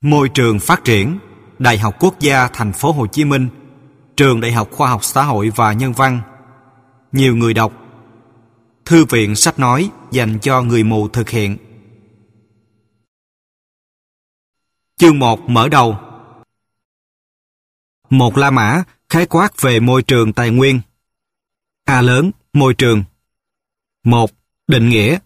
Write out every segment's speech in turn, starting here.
Môi trường phát triển, Đại học Quốc gia Thành phố Hồ Chí Minh, Trường Đại học Khoa học Xã hội và Nhân văn. Nhiều người đọc. Thư viện sách nói dành cho người mù thực hiện. Chương 1 mở đầu. Một La Mã khái quát về môi trường tài nguyên. A lớn, môi trường. 1. Định nghĩa.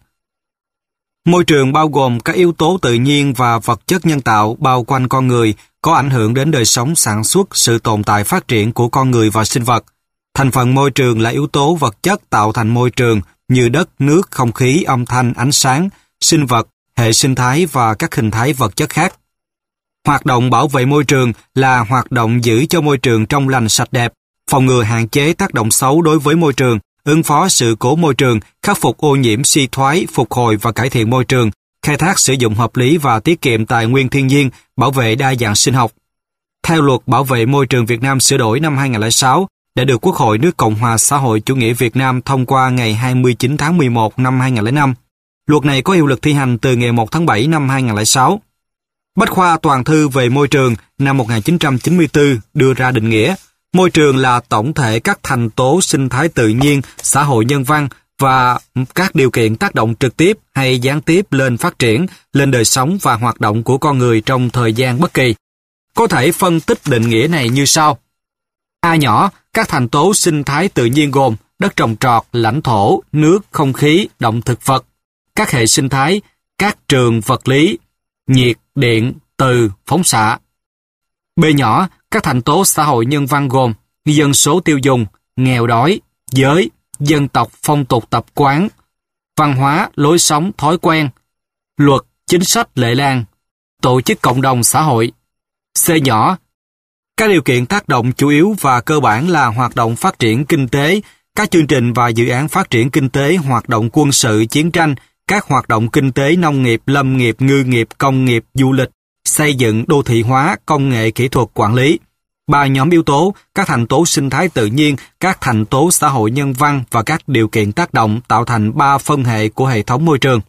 Môi trường bao gồm các yếu tố tự nhiên và vật chất nhân tạo bao quanh con người, có ảnh hưởng đến đời sống sản xuất, sự tồn tại phát triển của con người và sinh vật. Thành phần môi trường là yếu tố vật chất tạo thành môi trường như đất, nước, không khí, âm thanh, ánh sáng, sinh vật, hệ sinh thái và các hình thái vật chất khác. Hoạt động bảo vệ môi trường là hoạt động giữ cho môi trường trong lành sạch đẹp, phòng ngừa hạn chế tác động xấu đối với môi trường, ứng phó sự cố môi trường, khắc phục ô nhiễm suy thoái, phục hồi và cải thiện môi trường, khai thác sử dụng hợp lý và tiết kiệm tài nguyên thiên nhiên, bảo vệ đa dạng sinh học. Theo Luật Bảo vệ Môi trường Việt Nam sửa đổi năm 2006, đã được Quốc hội nước Cộng hòa xã hội chủ nghĩa Việt Nam thông qua ngày 29 tháng 11 năm 2005. Luật này có hiệu lực thi hành từ ngày 1 tháng 7 năm 2006. Bách khoa toàn thư về môi trường năm 1994 đưa ra định nghĩa: môi trường là tổng thể các thành tố sinh thái tự nhiên, xã hội nhân văn và các điều kiện tác động trực tiếp hay gián tiếp lên phát triển, lên đời sống và hoạt động của con người trong thời gian bất kỳ. Có thể phân tích định nghĩa này như sau. A nhỏ, các thành tố sinh thái tự nhiên gồm đất trồng trọt, lãnh thổ, nước, không khí, động thực vật, các hệ sinh thái, các trường vật lý, nhiệt, điện, từ, phóng xạ. B nhỏ, các thành tố xã hội nhân văn gồm dân số tiêu dùng, nghèo đói, giới, dân tộc, phong tục tập quán, văn hóa, lối sống, thói quen, luật, chính sách, lệ lang, tổ chức cộng đồng xã hội. C nhỏ, các điều kiện tác động chủ yếu và cơ bản là hoạt động phát triển kinh tế, các chương trình và dự án phát triển kinh tế, hoạt động quân sự, chiến tranh, các hoạt động kinh tế, nông nghiệp, lâm nghiệp, ngư nghiệp, công nghiệp, du lịch, xây dựng, đô thị hóa, công nghệ, kỹ thuật, quản lý. 3 nhóm yếu tố, các thành tố sinh thái tự nhiên, các thành tố xã hội nhân văn và các điều kiện tác động tạo thành 3 phân hệ của hệ thống môi trường.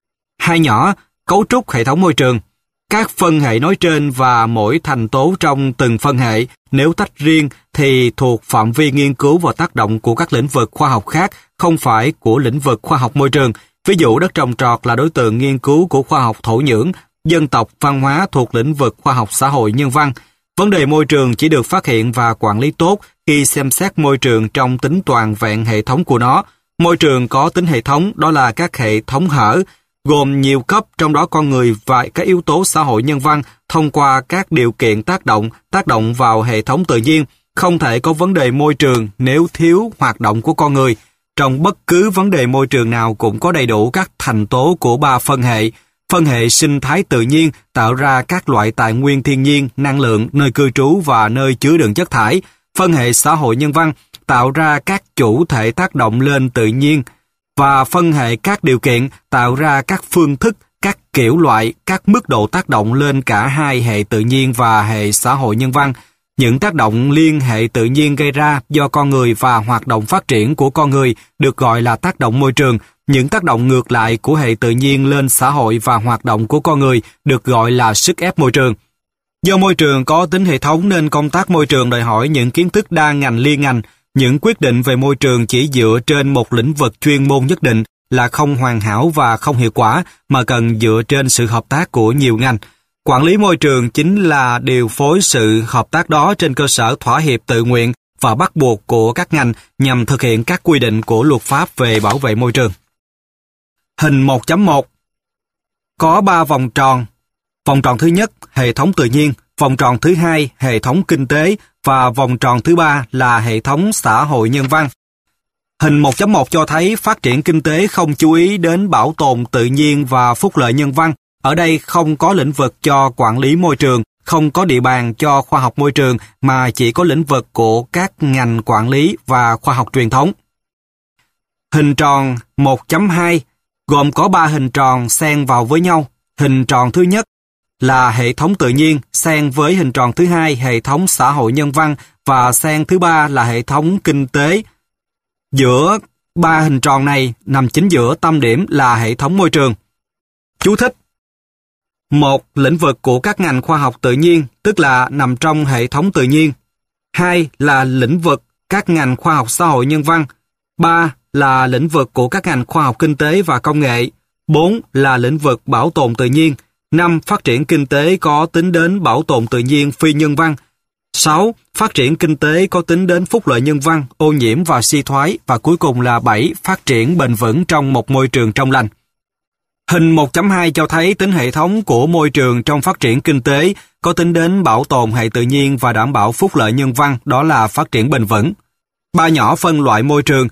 2 nhỏ, cấu trúc hệ thống môi trường. Các phân hệ nói trên và mỗi thành tố trong từng phân hệ, nếu tách riêng thì thuộc phạm vi nghiên cứu và tác động của các lĩnh vực khoa học khác, không phải của lĩnh vực khoa học môi trường. Ví dụ đất trồng trọt là đối tượng nghiên cứu của khoa học thổ nhưỡng, dân tộc, văn hóa thuộc lĩnh vực khoa học xã hội nhân văn. Vấn đề môi trường chỉ được phát hiện và quản lý tốt khi xem xét môi trường trong tính toàn vẹn hệ thống của nó. Môi trường có tính hệ thống, đó là các hệ thống hở, gồm nhiều cấp, trong đó con người và các yếu tố xã hội nhân văn thông qua các điều kiện tác động vào hệ thống tự nhiên. Không thể có vấn đề môi trường nếu thiếu hoạt động của con người. Trong bất cứ vấn đề môi trường nào cũng có đầy đủ các thành tố của 3 phân hệ. Phân hệ sinh thái tự nhiên tạo ra các loại tài nguyên thiên nhiên, năng lượng, nơi cư trú và nơi chứa đựng chất thải. Phân hệ xã hội nhân văn tạo ra các chủ thể tác động lên tự nhiên. Và phân hệ các điều kiện tạo ra các phương thức, các kiểu loại, các mức độ tác động lên cả hai hệ tự nhiên và hệ xã hội nhân văn. Những tác động liên hệ tự nhiên gây ra do con người và hoạt động phát triển của con người được gọi là tác động môi trường. Những tác động ngược lại của hệ tự nhiên lên xã hội và hoạt động của con người được gọi là sức ép môi trường. Do môi trường có tính hệ thống nên công tác môi trường đòi hỏi những kiến thức đa ngành liên ngành. Những quyết định về môi trường chỉ dựa trên một lĩnh vực chuyên môn nhất định là không hoàn hảo và không hiệu quả, mà cần dựa trên sự hợp tác của nhiều ngành. Quản lý môi trường chính là điều phối sự hợp tác đó trên cơ sở thỏa hiệp tự nguyện và bắt buộc của các ngành nhằm thực hiện các quy định của luật pháp về bảo vệ môi trường. Hình 1.1 có 3 vòng tròn. Vòng tròn thứ nhất, hệ thống tự nhiên. Vòng tròn thứ hai, hệ thống kinh tế. Và vòng tròn thứ ba là hệ thống xã hội nhân văn. Hình 1.1 cho thấy phát triển kinh tế không chú ý đến bảo tồn tự nhiên và phúc lợi nhân văn. Ở đây không có lĩnh vực cho quản lý môi trường, không có địa bàn cho khoa học môi trường, mà chỉ có lĩnh vực của các ngành quản lý và khoa học truyền thống. Hình tròn 1.2 gồm có 3 hình tròn xen vào với nhau. Hình tròn thứ nhất là hệ thống tự nhiên, xen với hình tròn thứ hai hệ thống xã hội nhân văn và xen thứ ba là hệ thống kinh tế. Giữa 3 hình tròn này nằm chính giữa tâm điểm là hệ thống môi trường. Chú thích: 1. Lĩnh vực của các ngành khoa học tự nhiên, tức là nằm trong hệ thống tự nhiên. 2. Là lĩnh vực các ngành khoa học xã hội nhân văn. 3. Là lĩnh vực của các ngành khoa học kinh tế và công nghệ. 4. Là lĩnh vực bảo tồn tự nhiên. 5. Phát triển kinh tế có tính đến bảo tồn tự nhiên phi nhân văn. 6. Phát triển kinh tế có tính đến phúc lợi nhân văn, ô nhiễm và suy thoái. Và cuối cùng là 7. Phát triển bền vững trong một môi trường trong lành. Hình 1.2 cho thấy tính hệ thống của môi trường trong phát triển kinh tế có tính đến bảo tồn hệ tự nhiên và đảm bảo phúc lợi nhân văn, đó là phát triển bền vững. 3 nhỏ phân loại môi trường.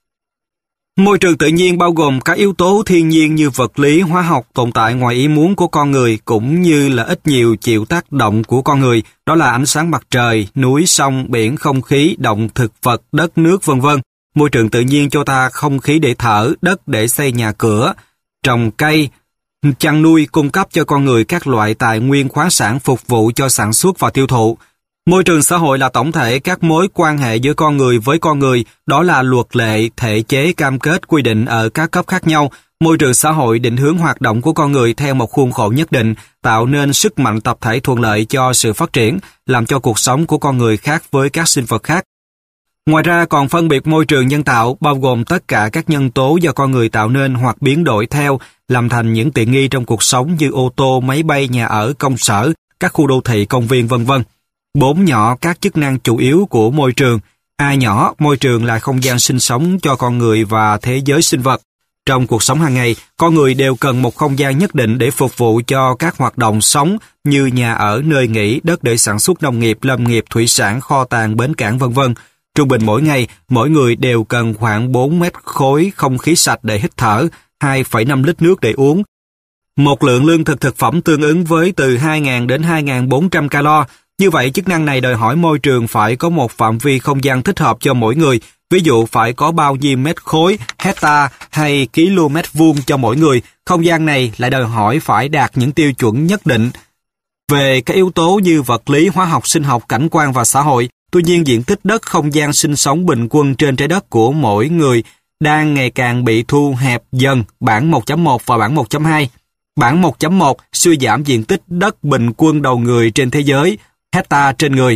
Môi trường tự nhiên bao gồm các yếu tố thiên nhiên như vật lý, hóa học tồn tại ngoài ý muốn của con người cũng như là ít nhiều chịu tác động của con người, đó là ánh sáng mặt trời, núi, sông, biển, không khí, động thực vật, đất, nước, vân vân. Môi trường tự nhiên cho ta không khí để thở, đất để xây nhà cửa, trồng cây, chăn nuôi, cung cấp cho con người các loại tài nguyên khoáng sản phục vụ cho sản xuất và tiêu thụ. Môi trường xã hội là tổng thể các mối quan hệ giữa con người với con người, đó là luật lệ, thể chế, cam kết, quy định ở các cấp khác nhau. Môi trường xã hội định hướng hoạt động của con người theo một khuôn khổ nhất định, tạo nên sức mạnh tập thể thuận lợi cho sự phát triển, làm cho cuộc sống của con người khác với các sinh vật khác. Ngoài ra còn phân biệt môi trường nhân tạo, bao gồm tất cả các nhân tố do con người tạo nên hoặc biến đổi theo, làm thành những tiện nghi trong cuộc sống như ô tô, máy bay, nhà ở, công sở, các khu đô thị, công viên, vân vân. 4 nhỏ các chức năng chủ yếu của môi trường. A nhỏ, môi trường là không gian sinh sống cho con người và thế giới sinh vật. Trong cuộc sống hàng ngày, con người đều cần một không gian nhất định để phục vụ cho các hoạt động sống như nhà ở, nơi nghỉ, đất để sản xuất nông nghiệp, lâm nghiệp, thủy sản, kho tàng, bến cảng, vân vân. Trung bình mỗi ngày, mỗi người đều cần khoảng 4 mét khối không khí sạch để hít thở, 2,5 lít nước để uống. Một lượng lương thực thực phẩm tương ứng với từ 2.000 đến 2.400 calo. Như vậy, chức năng này đòi hỏi môi trường phải có một phạm vi không gian thích hợp cho mỗi người, ví dụ phải có bao nhiêu mét khối, hecta hay km vuông cho mỗi người. Không gian này lại đòi hỏi phải đạt những tiêu chuẩn nhất định về các yếu tố như vật lý, hóa học, sinh học, cảnh quan và xã hội. Tuy nhiên, diện tích đất không gian sinh sống bình quân trên trái đất của mỗi người đang ngày càng bị thu hẹp dần, bảng 1.1 và bảng 1.2. Bảng 1.1 suy giảm diện tích đất bình quân đầu người trên thế giới, hecta trên người.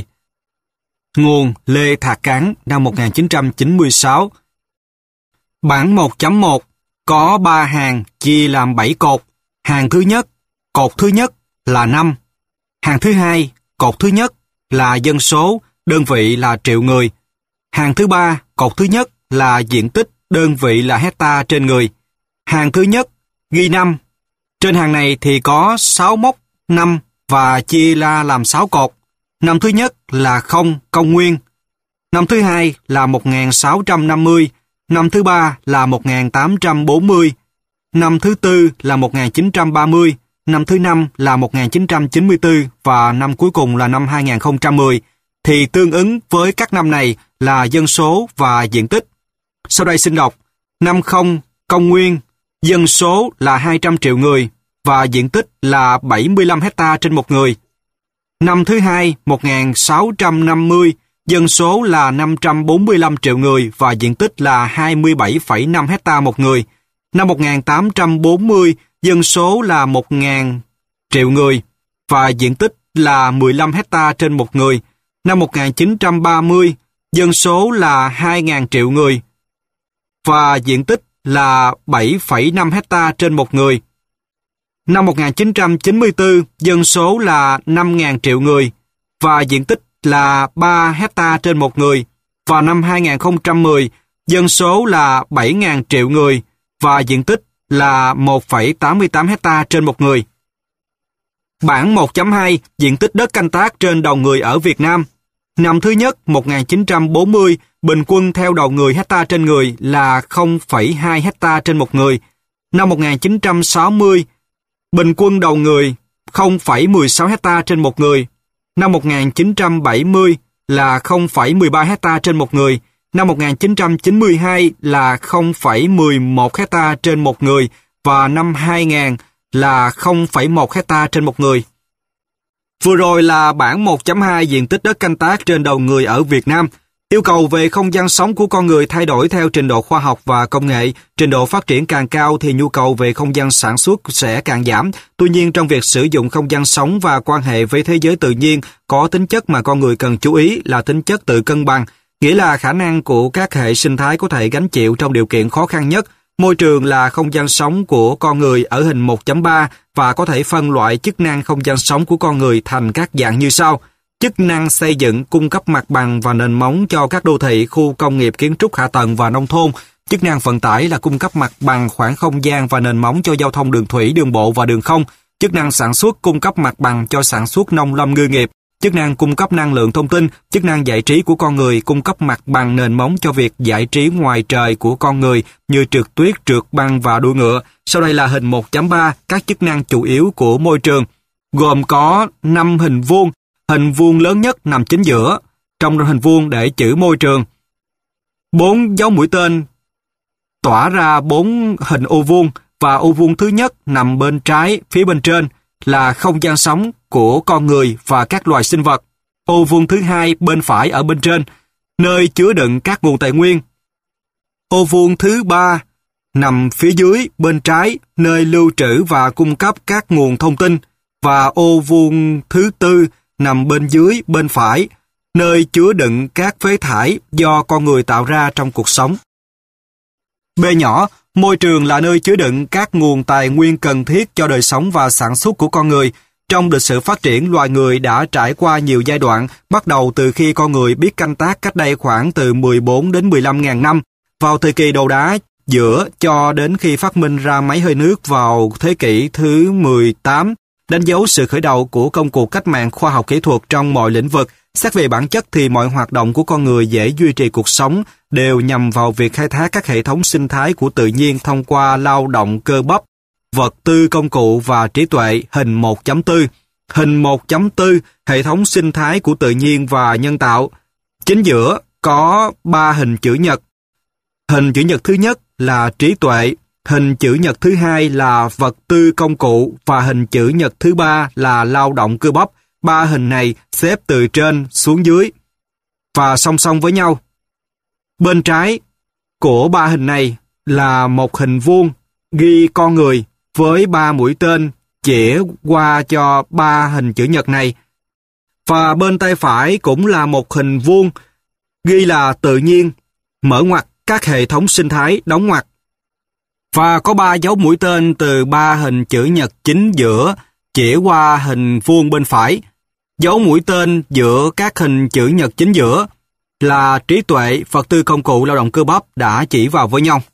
Nguồn Lê Thạc Cán, năm 1996. Bảng 1.1 có 3 hàng chia làm 7 cột. Hàng thứ nhất, cột thứ nhất là 5. Hàng thứ hai, cột thứ nhất là dân số, đơn vị là triệu người. Hàng thứ ba, cột thứ nhất là diện tích, đơn vị là hecta trên người. Hàng thứ nhất ghi 5. Trên hàng này thì có 6 mốc 5 và chia ra làm 6 cột. Năm thứ nhất là 0 công nguyên. Năm thứ hai là 1650. Năm thứ ba là 1840. Năm thứ tư là 1930. Năm thứ năm là 1994 và năm cuối cùng là năm 2010. Thì tương ứng với các năm này là dân số và diện tích. Sau đây xin đọc. Năm 0 công nguyên, dân số là 200 triệu người và diện tích là 75 hecta trên một người. Năm thứ hai, 1650, dân số là 545 triệu người và diện tích là 27,5 hecta một người. Năm 1840, dân số là 1.000 triệu người và diện tích là 15 hecta trên một người. Năm 1930, dân số là 2.000 triệu người và diện tích là 7,5 hecta trên một người. Năm 1994, dân số là 5.000 triệu người và diện tích là 3 hecta trên một người. Và năm 2010, dân số là 7.000 triệu người và diện tích là 1,88 hecta trên một người. Bảng 1.2, diện tích đất canh tác trên đầu người ở Việt Nam. Năm thứ nhất, 1940, bình quân theo đầu người hecta trên người là 0,2 hecta trên một người. Năm 1960, bình quân đầu người 0,16 hecta trên một người. Năm 1970 là 0,13 hecta trên một người. Năm 1992 là 0,11 hecta trên một người và năm 2000 là 0,1 hecta trên một người. Vừa rồi là bảng 1.2 diện tích đất canh tác trên đầu người ở Việt Nam. Yêu cầu về không gian sống của con người thay đổi theo trình độ khoa học và công nghệ. Trình độ phát triển càng cao thì nhu cầu về không gian sản xuất sẽ càng giảm. Tuy nhiên, trong việc sử dụng không gian sống và quan hệ với thế giới tự nhiên, có tính chất mà con người cần chú ý là tính chất tự cân bằng, nghĩa là khả năng của các hệ sinh thái có thể gánh chịu trong điều kiện khó khăn nhất. Môi trường là không gian sống của con người ở hình 1.3 và có thể phân loại chức năng không gian sống của con người thành các dạng như sau. Chức năng xây dựng, cung cấp mặt bằng và nền móng cho các đô thị, khu công nghiệp, kiến trúc hạ tầng và nông thôn. Chức năng vận tải là cung cấp mặt bằng, khoảng không gian và nền móng cho giao thông đường thủy, đường bộ và đường không. Chức năng sản xuất, cung cấp mặt bằng cho sản xuất nông lâm ngư nghiệp. Chức năng cung cấp năng lượng thông tin, chức năng giải trí của con người, cung cấp mặt bằng nền móng cho việc giải trí ngoài trời của con người như trượt tuyết, trượt băng và đua ngựa. Sau đây là hình 1.3, các chức năng chủ yếu của môi trường, gồm có 5 hình vuông. Hình vuông lớn nhất nằm chính giữa, trong hình vuông để chữ môi trường. 4 dấu mũi tên tỏa ra 4 hình ô vuông và ô vuông thứ nhất nằm bên trái phía bên trên là không gian sống của con người và các loài sinh vật. Ô vuông thứ hai bên phải ở bên trên, nơi chứa đựng các nguồn tài nguyên. Ô vuông thứ ba nằm phía dưới bên trái, nơi lưu trữ và cung cấp các nguồn thông tin. Và ô vuông thứ tư nằm bên dưới bên phải, nơi chứa đựng các phế thải do con người tạo ra trong cuộc sống. B nhỏ, môi trường là nơi chứa đựng các nguồn tài nguyên cần thiết cho đời sống và sản xuất của con người. Trong lịch sử phát triển, loài người đã trải qua nhiều giai đoạn, bắt đầu từ khi con người biết canh tác cách đây khoảng từ 14 đến 15.000 năm, vào thời kỳ đồ đá giữa cho đến khi phát minh ra máy hơi nước vào thế kỷ thứ 18, đánh dấu sự khởi đầu của công cuộc cách mạng khoa học kỹ thuật trong mọi lĩnh vực. Xét về bản chất thì mọi hoạt động của con người dễ duy trì cuộc sống đều nhằm vào việc khai thác các hệ thống sinh thái của tự nhiên thông qua lao động cơ bắp, vật tư công cụ và trí tuệ. Hình 1.4. Hình 1.4, hệ thống sinh thái của tự nhiên và nhân tạo. Chính giữa có 3 hình chữ nhật. Hình chữ nhật thứ nhất là trí tuệ, hình chữ nhật thứ hai là vật tư công cụ và hình chữ nhật thứ ba là lao động cơ bắp. 3 hình này xếp từ trên xuống dưới và song song với nhau. Bên trái của 3 hình này là một hình vuông ghi con người với 3 mũi tên chĩa qua cho 3 hình chữ nhật này. Và bên tay phải cũng là một hình vuông ghi là tự nhiên, mở ngoặc các hệ thống sinh thái, đóng ngoặc. Và có 3 dấu mũi tên từ 3 hình chữ nhật chính giữa chỉ qua hình vuông bên phải. Dấu mũi tên giữa các hình chữ nhật chính giữa là trí tuệ, vật tư công cụ, lao động cơ bắp đã chỉ vào với nhau.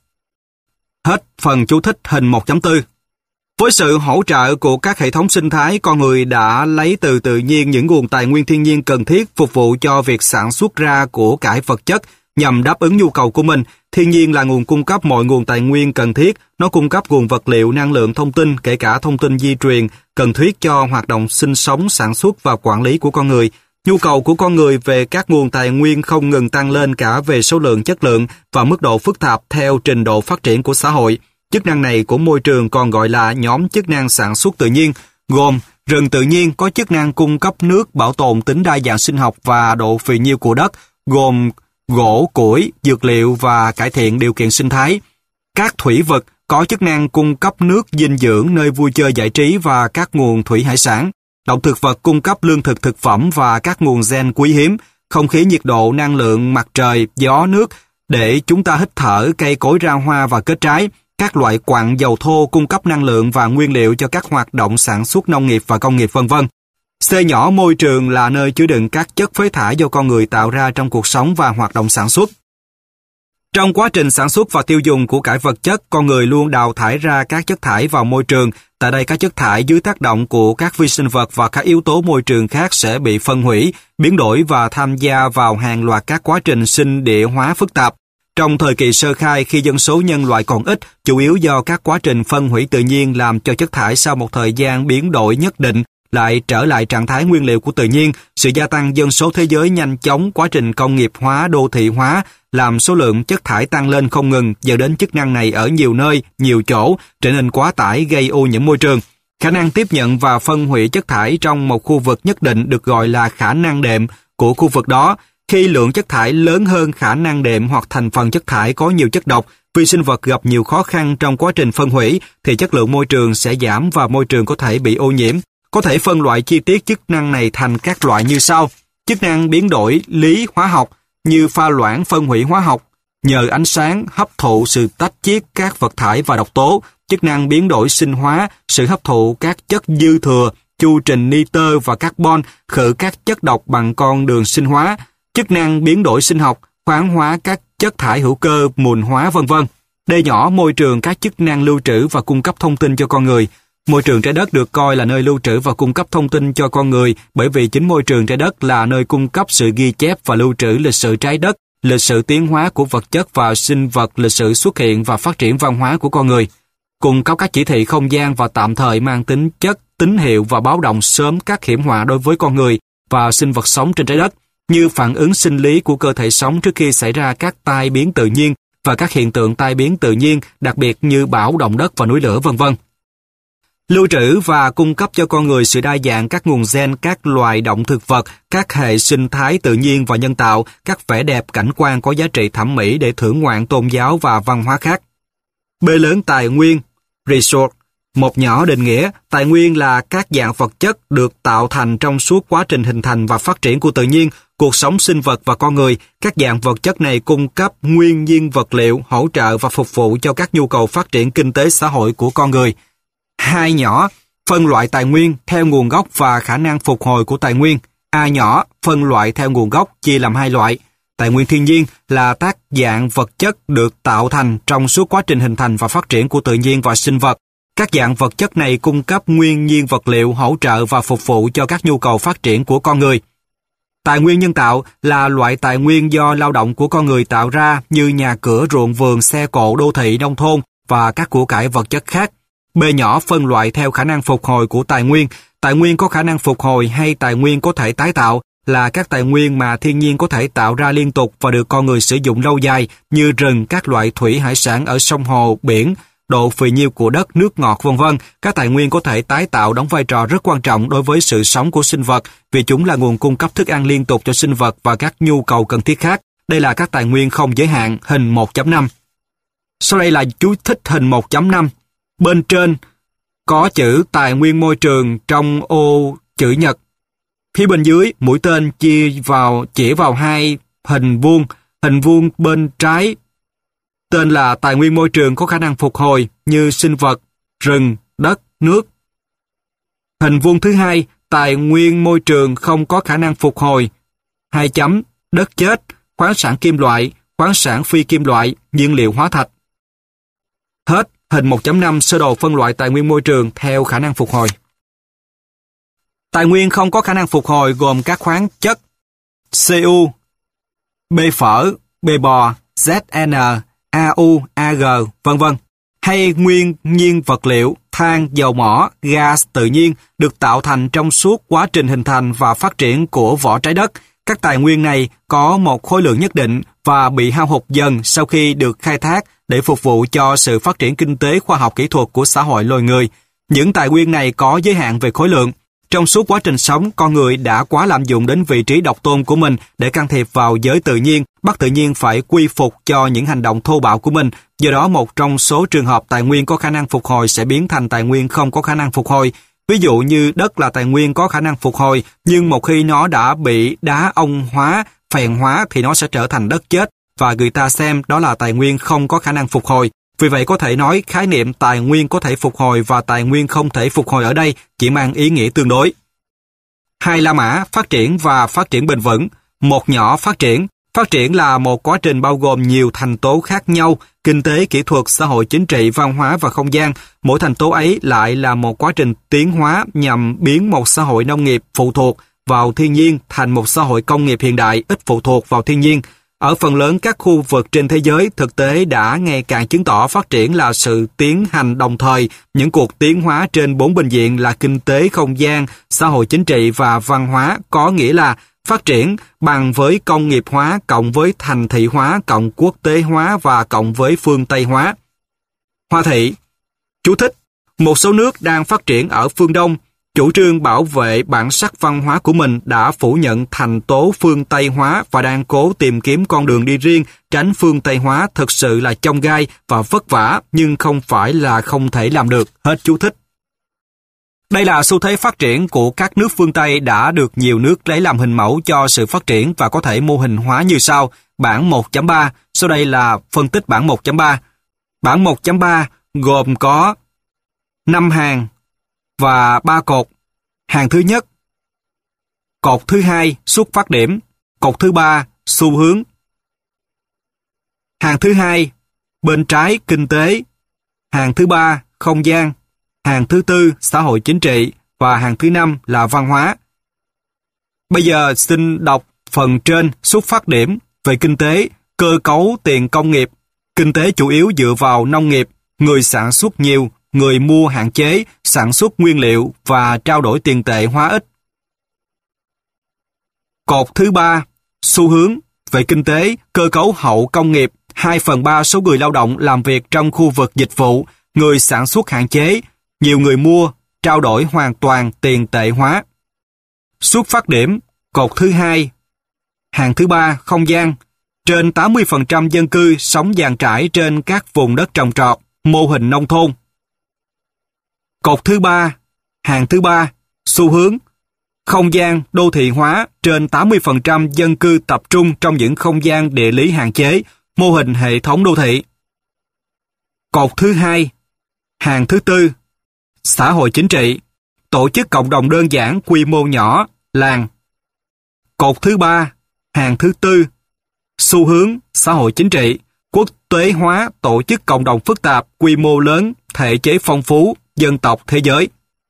Hết phần chú thích hình 1.4. Với sự hỗ trợ của các hệ thống sinh thái, con người đã lấy từ tự nhiên những nguồn tài nguyên thiên nhiên cần thiết phục vụ cho việc sản xuất ra của cải vật chất nhằm đáp ứng nhu cầu của mình. Thiên nhiên là nguồn cung cấp mọi nguồn tài nguyên cần thiết, nó cung cấp nguồn vật liệu, năng lượng, thông tin, kể cả thông tin di truyền, cần thiết cho hoạt động sinh sống, sản xuất và quản lý của con người. Nhu cầu của con người về các nguồn tài nguyên không ngừng tăng lên cả về số lượng, chất lượng và mức độ phức tạp theo trình độ phát triển của xã hội. Chức năng này của môi trường còn gọi là nhóm chức năng sản xuất tự nhiên, gồm rừng tự nhiên có chức năng cung cấp nước, bảo tồn tính đa dạng sinh học và độ phì nhiêu của đất, gồm gỗ, củi, dược liệu và cải thiện điều kiện sinh thái. Các thủy vực có chức năng cung cấp nước, dinh dưỡng, nơi vui chơi giải trí và các nguồn thủy hải sản. Động thực vật cung cấp lương thực thực phẩm và các nguồn gen quý hiếm, không khí, nhiệt độ, năng lượng, mặt trời, gió, nước để chúng ta hít thở, cây cối ra hoa và kết trái. Các loại quặng, dầu thô cung cấp năng lượng và nguyên liệu cho các hoạt động sản xuất nông nghiệp và công nghiệp v.v. C nhỏ, môi trường là nơi chứa đựng các chất phế thải do con người tạo ra trong cuộc sống và hoạt động sản xuất. Trong quá trình sản xuất và tiêu dùng của cải vật chất, con người luôn đào thải ra các chất thải vào môi trường. Tại đây, các chất thải dưới tác động của các vi sinh vật và các yếu tố môi trường khác sẽ bị phân hủy, biến đổi và tham gia vào hàng loạt các quá trình sinh địa hóa phức tạp. Trong thời kỳ sơ khai, khi dân số nhân loại còn ít, chủ yếu do các quá trình phân hủy tự nhiên làm cho chất thải sau một thời gian biến đổi nhất định lại trở lại trạng thái nguyên liệu của tự nhiên. Sự gia tăng dân số thế giới nhanh chóng, quá trình công nghiệp hóa, đô thị hóa làm số lượng chất thải tăng lên không ngừng, dẫn đến chức năng này ở nhiều nơi, nhiều chỗ trở nên quá tải, gây ô nhiễm môi trường. Khả năng tiếp nhận và phân hủy chất thải trong một khu vực nhất định được gọi là khả năng đệm của khu vực đó. Khi lượng chất thải lớn hơn khả năng đệm hoặc thành phần chất thải có nhiều chất độc, vi sinh vật gặp nhiều khó khăn trong quá trình phân hủy, thì chất lượng môi trường sẽ giảm và môi trường có thể bị ô nhiễm. Có thể phân loại chi tiết chức năng này thành các loại như sau. Chức năng biến đổi lý hóa học như pha loãng phân hủy hóa học, nhờ ánh sáng hấp thụ sự tách chiết các vật thải và độc tố. Chức năng biến đổi sinh hóa, sự hấp thụ các chất dư thừa, chu trình nitơ và carbon, khử các chất độc bằng con đường sinh hóa. Chức năng biến đổi sinh học, khoáng hóa các chất thải hữu cơ, mùn hóa v.v. D nhỏ, môi trường các chức năng lưu trữ và cung cấp thông tin cho con người. Môi trường trái đất được coi là nơi lưu trữ và cung cấp thông tin cho con người bởi vì chính môi trường trái đất là nơi cung cấp sự ghi chép và lưu trữ lịch sử trái đất, lịch sử tiến hóa của vật chất và sinh vật, lịch sử xuất hiện và phát triển văn hóa của con người. Cung cấp các chỉ thị không gian và tạm thời mang tính chất tín hiệu và báo động sớm các hiểm họa đối với con người và sinh vật sống trên trái đất, như phản ứng sinh lý của cơ thể sống trước khi xảy ra các tai biến tự nhiên và các hiện tượng tai biến tự nhiên, đặc biệt như bão động đất và núi lửa v.v. Lưu trữ và cung cấp cho con người sự đa dạng các nguồn gen các loài động thực vật, các hệ sinh thái tự nhiên và nhân tạo, các vẻ đẹp cảnh quan có giá trị thẩm mỹ để thưởng ngoạn tôn giáo và văn hóa khác. B lớn, tài nguyên, resource. Một nhỏ, định nghĩa, tài nguyên là các dạng vật chất được tạo thành trong suốt quá trình hình thành và phát triển của tự nhiên, cuộc sống sinh vật và con người. Các dạng vật chất này cung cấp nguyên nhiên vật liệu, hỗ trợ và phục vụ cho các nhu cầu phát triển kinh tế xã hội của con người. 2 nhỏ, phân loại tài nguyên theo nguồn gốc và khả năng phục hồi của tài nguyên. A nhỏ, phân loại theo nguồn gốc chia làm 2 loại. Tài nguyên thiên nhiên là các dạng vật chất được tạo thành trong suốt quá trình hình thành và phát triển của tự nhiên và sinh vật. Các dạng vật chất này cung cấp nguyên nhiên vật liệu, hỗ trợ và phục vụ cho các nhu cầu phát triển của con người. Tài nguyên nhân tạo là loại tài nguyên do lao động của con người tạo ra như nhà cửa, ruộng vườn, xe cộ, đô thị, nông thôn và các của cải vật chất khác. B nhỏ, phân loại theo khả năng phục hồi của tài nguyên. Tài nguyên có khả năng phục hồi hay tài nguyên có thể tái tạo là các tài nguyên mà thiên nhiên có thể tạo ra liên tục và được con người sử dụng lâu dài như rừng, các loại thủy hải sản ở sông hồ, biển, độ phì nhiêu của đất, nước ngọt v.v. Các tài nguyên có thể tái tạo đóng vai trò rất quan trọng đối với sự sống của sinh vật vì chúng là nguồn cung cấp thức ăn liên tục cho sinh vật và các nhu cầu cần thiết khác. Đây là các tài nguyên không giới hạn, hình 1.5. Sau đây là chú thích hình 1.5. Bên trên có chữ tài nguyên môi trường trong ô chữ nhật. Phía bên dưới, mũi tên chỉ vào 2 hình vuông bên trái tên là tài nguyên môi trường có khả năng phục hồi như sinh vật, rừng, đất, nước. Hình vuông thứ 2, tài nguyên môi trường không có khả năng phục hồi. 2 chấm, đất chết, khoáng sản kim loại, khoáng sản phi kim loại, nhiên liệu hóa thạch. Hết hình 1.5 sơ đồ phân loại tài nguyên môi trường theo khả năng phục hồi. Tài nguyên không có khả năng phục hồi gồm các khoáng chất Cu, B phở, B bò, Zn, Au, Ag, v.v. hay nguyên nhiên vật liệu, than, dầu mỏ, gas tự nhiên được tạo thành trong suốt quá trình hình thành và phát triển của vỏ trái đất. Các tài nguyên này có một khối lượng nhất định và bị hao hụt dần sau khi được khai thác để phục vụ cho sự phát triển kinh tế, khoa học kỹ thuật của xã hội loài người. Những tài nguyên này có giới hạn về khối lượng. Trong suốt quá trình sống, con người đã quá lạm dụng đến vị trí độc tôn của mình để can thiệp vào giới tự nhiên, bắt tự nhiên phải quy phục cho những hành động thô bạo của mình. Do đó, một trong số trường hợp tài nguyên có khả năng phục hồi sẽ biến thành tài nguyên không có khả năng phục hồi. Ví dụ như đất là tài nguyên có khả năng phục hồi, nhưng một khi nó đã bị đá ông hóa, phèn hóa thì nó sẽ trở thành đất chết và người ta xem đó là tài nguyên không có khả năng phục hồi. Vì vậy có thể nói khái niệm tài nguyên có thể phục hồi và tài nguyên không thể phục hồi ở đây chỉ mang ý nghĩa tương đối. 2 La Mã, phát triển và phát triển bền vững. 1 nhỏ, phát triển. Phát triển là một quá trình bao gồm nhiều thành tố khác nhau, kinh tế, kỹ thuật, xã hội, chính trị, văn hóa và không gian. Mỗi thành tố ấy lại là một quá trình tiến hóa nhằm biến một xã hội nông nghiệp phụ thuộc vào thiên nhiên thành một xã hội công nghiệp hiện đại ít phụ thuộc vào thiên nhiên. Ở phần lớn các khu vực trên thế giới, thực tế đã ngày càng chứng tỏ phát triển là sự tiến hành đồng thời những cuộc tiến hóa trên 4 bình diện là kinh tế, không gian, xã hội, chính trị và văn hóa, có nghĩa là phát triển bằng với công nghiệp hóa cộng với thành thị hóa cộng quốc tế hóa và cộng với phương Tây hóa. Hoa thị. Chú thích. Một số nước đang phát triển ở phương Đông Chủ trương bảo vệ bản sắc văn hóa của mình đã phủ nhận thành tố phương Tây hóa và đang cố tìm kiếm con đường đi riêng, tránh phương Tây hóa thực sự là chông gai và vất vả, nhưng không phải là không thể làm được. Hết chú thích. Đây là xu thế phát triển của các nước phương Tây đã được nhiều nước lấy làm hình mẫu cho sự phát triển và có thể mô hình hóa như sau. Bảng 1.3, sau đây là phân tích bảng 1.3. Bảng 1.3 gồm có 5 hàng và 3 cột. Hàng thứ nhất, cột thứ hai, xuất phát điểm, cột thứ ba, xu hướng. Hàng thứ hai, bên trái, kinh tế. Hàng thứ ba, không gian. Hàng thứ tư, xã hội chính trị. Và hàng thứ năm là văn hóa. Bây giờ xin đọc phần trên xuất phát điểm về kinh tế, cơ cấu tiền công nghiệp. Kinh tế chủ yếu dựa vào nông nghiệp, người sản xuất nhiều, người mua hạn chế, sản xuất nguyên liệu và trao đổi tiền tệ hóa ít. Cột thứ ba, xu hướng về kinh tế, cơ cấu hậu công nghiệp, 2/3 số người lao động làm việc trong khu vực dịch vụ, người sản xuất hạn chế, nhiều người mua, trao đổi hoàn toàn tiền tệ hóa. Xuất phát điểm, cột thứ hai, hàng thứ ba, không gian, trên 80% dân cư sống dàn trải trên các vùng đất trồng trọt, mô hình nông thôn. Cột thứ ba, hàng thứ ba, xu hướng, không gian đô thị hóa, trên 80% dân cư tập trung trong những không gian địa lý hạn chế, mô hình hệ thống đô thị. Cột thứ hai, hàng thứ tư, xã hội chính trị, tổ chức cộng đồng đơn giản quy mô nhỏ, làng. Cột thứ ba, hàng thứ tư, xu hướng, xã hội chính trị, quốc tế hóa, tổ chức cộng đồng phức tạp, quy mô lớn, thể chế phong phú, dân tộc thế giới.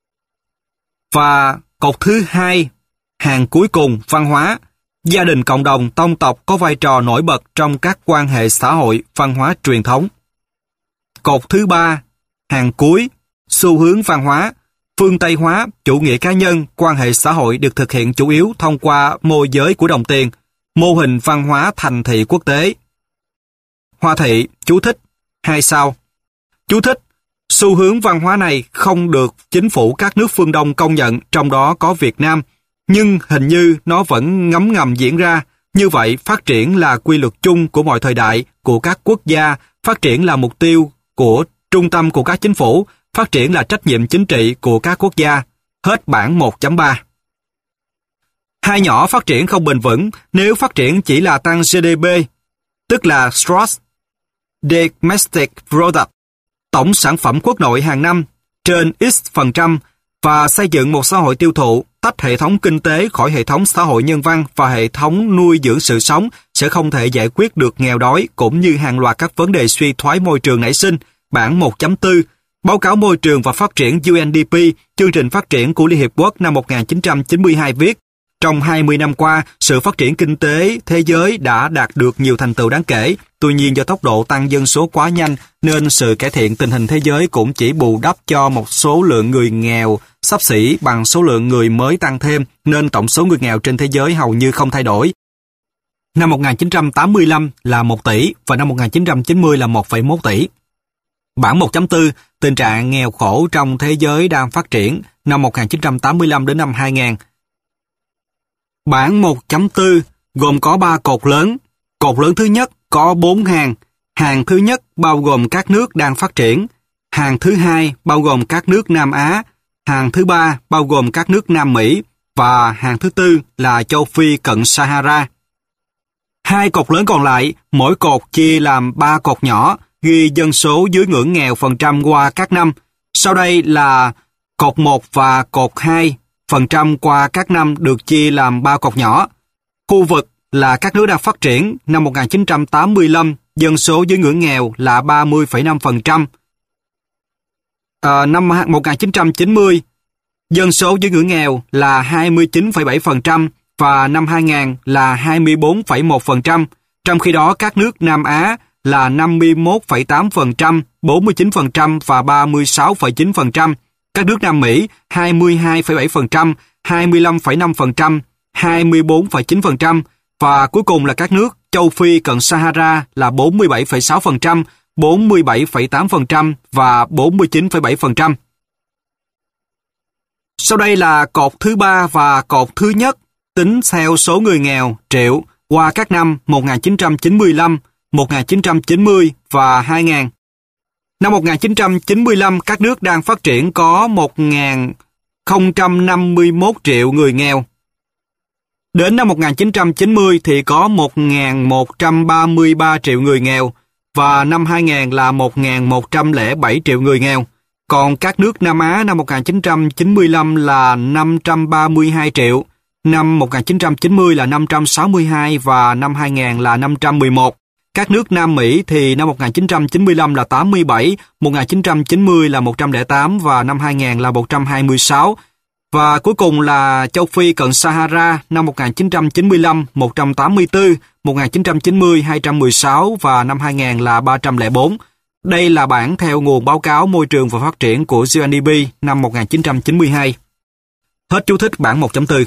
Và cột thứ hai, hàng cuối cùng, văn hóa, gia đình cộng đồng tông tộc có vai trò nổi bật trong các quan hệ xã hội, văn hóa truyền thống. Cột thứ ba, hàng cuối, xu hướng văn hóa, phương Tây hóa, chủ nghĩa cá nhân, quan hệ xã hội được thực hiện chủ yếu thông qua môi giới của đồng tiền, mô hình văn hóa thành thị quốc tế. Hoa thị, chú thích, 2 sao. Chú thích, xu hướng văn hóa này không được chính phủ các nước phương Đông công nhận, trong đó có Việt Nam, nhưng hình như nó vẫn ngấm ngầm diễn ra. Như vậy, phát triển là quy luật chung của mọi thời đại, của các quốc gia, phát triển là mục tiêu của trung tâm của các chính phủ, phát triển là trách nhiệm chính trị của các quốc gia. Hết bảng 1.3. Hai nhỏ phát triển không bền vững nếu phát triển chỉ là tăng GDP, tức là Gross Domestic Product, tổng sản phẩm quốc nội hàng năm, trên X% và xây dựng một xã hội tiêu thụ, tách hệ thống kinh tế khỏi hệ thống xã hội nhân văn và hệ thống nuôi dưỡng sự sống sẽ không thể giải quyết được nghèo đói cũng như hàng loạt các vấn đề suy thoái môi trường nảy sinh. Bảng 1.4, báo cáo môi trường và phát triển UNDP, chương trình phát triển của Liên Hiệp Quốc năm 1992 viết, trong 20 năm qua, sự phát triển kinh tế thế giới đã đạt được nhiều thành tựu đáng kể. Tuy nhiên do tốc độ tăng dân số quá nhanh nên sự cải thiện tình hình thế giới cũng chỉ bù đắp cho một số lượng người nghèo xấp xỉ bằng số lượng người mới tăng thêm, nên tổng số người nghèo trên thế giới hầu như không thay đổi. Năm 1985 là 1 tỷ và năm 1990 là 1,1 tỷ. Bảng 1.4, tình trạng nghèo khổ trong thế giới đang phát triển năm 1985 đến năm 2000. Bảng 1.4 gồm có 3 cột lớn. Cột lớn thứ nhất có 4 hàng. Hàng thứ nhất bao gồm các nước đang phát triển. Hàng thứ hai bao gồm các nước Nam Á. Hàng thứ ba bao gồm các nước Nam Mỹ. Và hàng thứ tư là châu Phi cận Sahara. Hai cột lớn còn lại, mỗi cột chia làm 3 cột nhỏ, ghi dân số dưới ngưỡng nghèo phần trăm qua các năm. Sau đây là cột 1 và cột 2, phần trăm qua các năm được chia làm 3 cột nhỏ. Khu vực là các nước đang phát triển, năm 1985, dân số dưới ngưỡng nghèo là 30,5%. Năm 1990, dân số dưới ngưỡng nghèo là 29,7% và năm 2000 là 24,1%. Trong khi đó các nước Nam Á là 51,8%, 49% và 36,9%. Các nước Nam Mỹ 22,7%, 25,5%, 24,9% và cuối cùng là các nước châu Phi cận Sahara là 47,6%, 47,8% và 49,7%. Sau đây là cột thứ 3 và cột thứ nhất, tính theo số người nghèo triệu qua các năm 1995, 1990 và 2000. Năm 1995, các nước đang phát triển có 1.051 triệu người nghèo. Đến năm 1990 thì có 1.133 triệu người nghèo và năm 2000 là 1.107 triệu người nghèo. Còn các nước Nam Á năm 1995 là 532 triệu, năm 1990 là 562 và năm 2000 là 511. Các nước Nam Mỹ thì năm 1995 là 87, 1990 là 108 và năm 2000 là 126. Và cuối cùng là châu Phi cận Sahara năm 1995 184, 1990 216 và năm 2000 là 304. Đây là bản theo nguồn báo cáo môi trường và phát triển của UNDP năm 1992. Hết chú thích bản 1.4.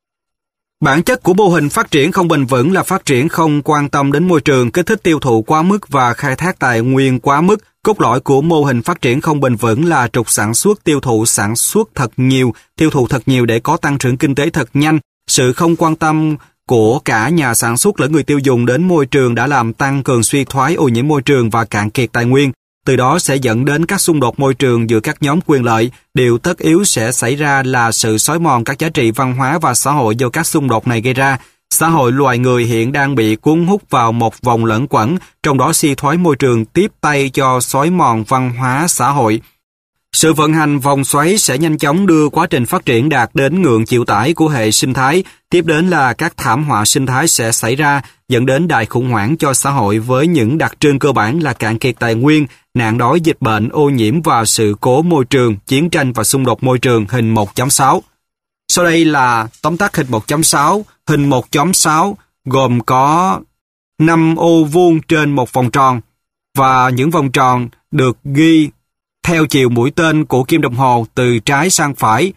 Bản chất của mô hình phát triển không bền vững là phát triển không quan tâm đến môi trường, kích thích tiêu thụ quá mức và khai thác tài nguyên quá mức. Cốt lõi của mô hình phát triển không bền vững là trục sản xuất sản xuất thật nhiều, tiêu thụ thật nhiều để có tăng trưởng kinh tế thật nhanh. Sự không quan tâm của cả nhà sản xuất lẫn người tiêu dùng đến môi trường đã làm tăng cường suy thoái ô nhiễm môi trường và cạn kiệt tài nguyên. Từ đó sẽ dẫn đến các xung đột môi trường giữa các nhóm quyền lợi. Điều tất yếu sẽ xảy ra là sự xói mòn các giá trị văn hóa và xã hội do các xung đột này gây ra. Xã hội loài người hiện đang bị cuốn hút vào một vòng lẩn quẩn, trong đó suy thoái môi trường tiếp tay cho xói mòn văn hóa xã hội. Sự vận hành vòng xoáy sẽ nhanh chóng đưa quá trình phát triển đạt đến ngưỡng chịu tải của hệ sinh thái. Tiếp đến là các thảm họa sinh thái sẽ xảy ra, dẫn đến đại khủng hoảng cho xã hội với những đặc trưng cơ bản là cạn kiệt tài nguyên, nạn đói, dịch bệnh, ô nhiễm và sự cố môi trường, chiến tranh và xung đột môi trường hình 1.6. Sau đây là tóm tắt hình 1.6. Hình 1.6 gồm có 5 ô vuông trên một vòng tròn và những vòng tròn được ghi theo chiều mũi tên của kim đồng hồ từ trái sang phải.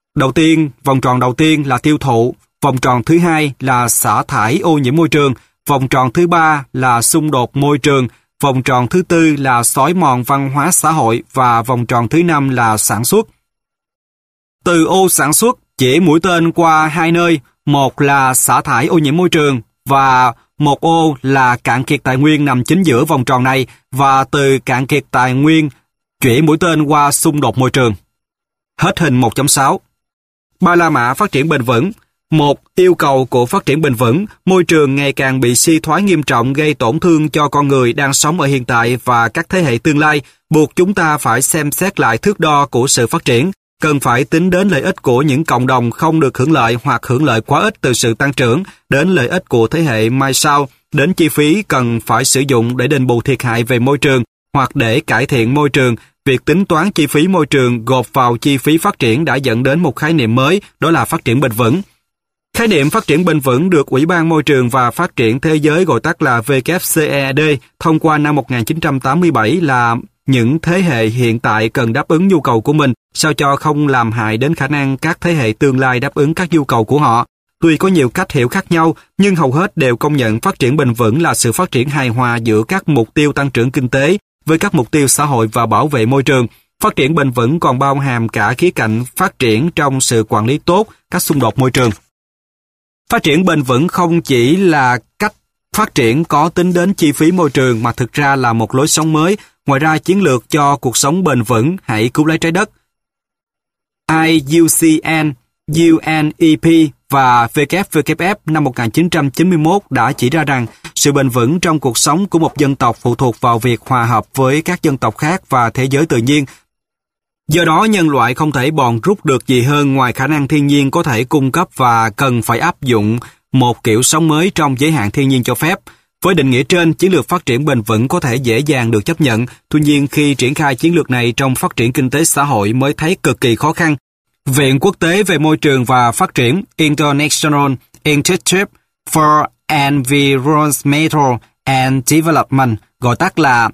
Vòng tròn đầu tiên là tiêu thụ, vòng tròn thứ hai là xả thải ô nhiễm môi trường, vòng tròn thứ ba là xung đột môi trường, vòng tròn thứ tư là xói mòn văn hóa xã hội và vòng tròn thứ năm là sản xuất. Từ ô sản xuất chỉ mũi tên qua hai nơi, một là xả thải ô nhiễm môi trường và một ô là cạn kiệt tài nguyên nằm chính giữa vòng tròn này, và từ cạn kiệt tài nguyên chỉ mũi tên qua xung đột môi trường. Hết hình 1.6. Ba la mã phát triển bền vững. Một, yêu cầu của phát triển bền vững. Môi trường ngày càng bị suy thoái nghiêm trọng, gây tổn thương cho con người đang sống ở hiện tại và các thế hệ tương lai, buộc chúng ta phải xem xét lại thước đo của sự phát triển. Cần phải tính đến lợi ích của những cộng đồng không được hưởng lợi hoặc hưởng lợi quá ít từ sự tăng trưởng, đến lợi ích của thế hệ mai sau, đến chi phí cần phải sử dụng để đền bù thiệt hại về môi trường hoặc để cải thiện môi trường. Việc tính toán chi phí môi trường gộp vào chi phí phát triển đã dẫn đến một khái niệm mới, đó là phát triển bền vững. Khái niệm phát triển bền vững được Ủy ban Môi trường và Phát triển Thế giới gọi tắt là WCED thông qua năm 1987 là những thế hệ hiện tại cần đáp ứng nhu cầu của mình sao cho không làm hại đến khả năng các thế hệ tương lai đáp ứng các nhu cầu của họ. Tuy có nhiều cách hiểu khác nhau, nhưng hầu hết đều công nhận phát triển bền vững là sự phát triển hài hòa giữa các mục tiêu tăng trưởng kinh tế với các mục tiêu xã hội và bảo vệ môi trường. Phát triển bền vững còn bao hàm cả khía cạnh phát triển trong sự quản lý tốt các xung đột môi trường. Phát triển bền vững không chỉ là cách phát triển có tính đến chi phí môi trường mà thực ra là một lối sống mới. Ngoài ra, chiến lược cho cuộc sống bền vững hãy cứu lấy trái đất, IUCN, UNEP và WWF năm 1991 đã chỉ ra rằng sự bền vững trong cuộc sống của một dân tộc phụ thuộc vào việc hòa hợp với các dân tộc khác và thế giới tự nhiên. Do đó, nhân loại không thể bòn rút được gì hơn ngoài khả năng thiên nhiên có thể cung cấp và cần phải áp dụng một kiểu sống mới trong giới hạn thiên nhiên cho phép. Với định nghĩa trên, chiến lược phát triển bền vững có thể dễ dàng được chấp nhận, tuy nhiên khi triển khai chiến lược này trong phát triển kinh tế xã hội mới thấy cực kỳ khó khăn. Viện Quốc tế về Môi trường và Phát triển International Institute for Environmental and Development, gọi tắt là